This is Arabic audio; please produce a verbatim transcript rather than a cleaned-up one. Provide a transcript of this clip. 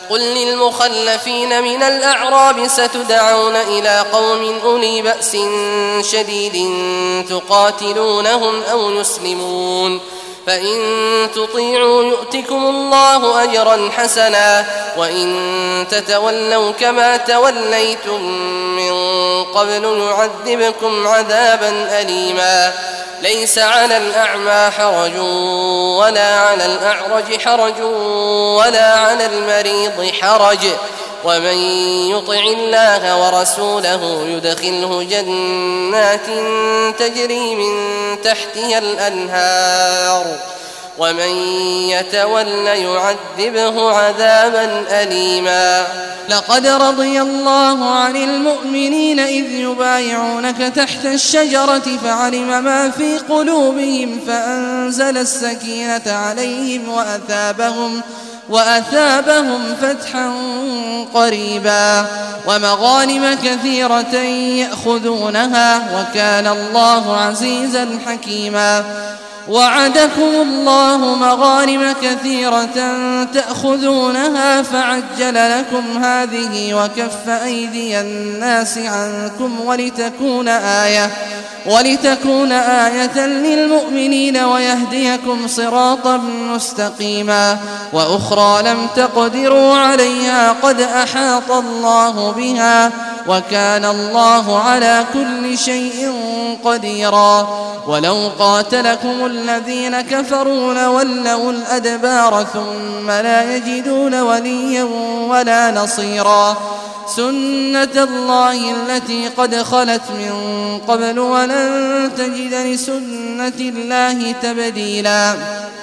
قل للمخلفين من الأعراب ستدعون إلى قوم أولي بأس شديد تقاتلونهم أو يسلمون فإن تطيعوا يؤتكم الله أجرا حسنا وإن تتولوا كما توليتم من قبل يعذبكم عذابا أليما ليس على الأعمى حرج ولا على الأعرج حرج ولا على المريض حرج ومن يطع الله ورسوله يدخله جنات تجري من تحتها الأنهار ومن يتول يعذبه عذابا أليما. لقد رضي الله عن المؤمنين إذ يبايعونك تحت الشجرة فعلم ما في قلوبهم فأنزل السكينة عليهم وأثابهم وأثابهم فتحا قريبا ومغانم كثيرة يأخذونها وكان الله عزيزا حكيما. وعدكم الله مغانم كثيرة تأخذونها فعجل لكم هذه وكف أيدي الناس عنكم ولتكون آية ولتكون آية للمؤمنين ويهديكم صراطا مستقيما. وأخرى لم تقدروا عليها قد أحاط الله بها وكان الله على كل شيء قديرا. ولو قاتلكم الذين كفروا لولوا الأدبار ثم لا يجدون وليا ولا نصيرا. سنة الله التي قد خلت من قبل ولن تجد لسنة الله تبديلا.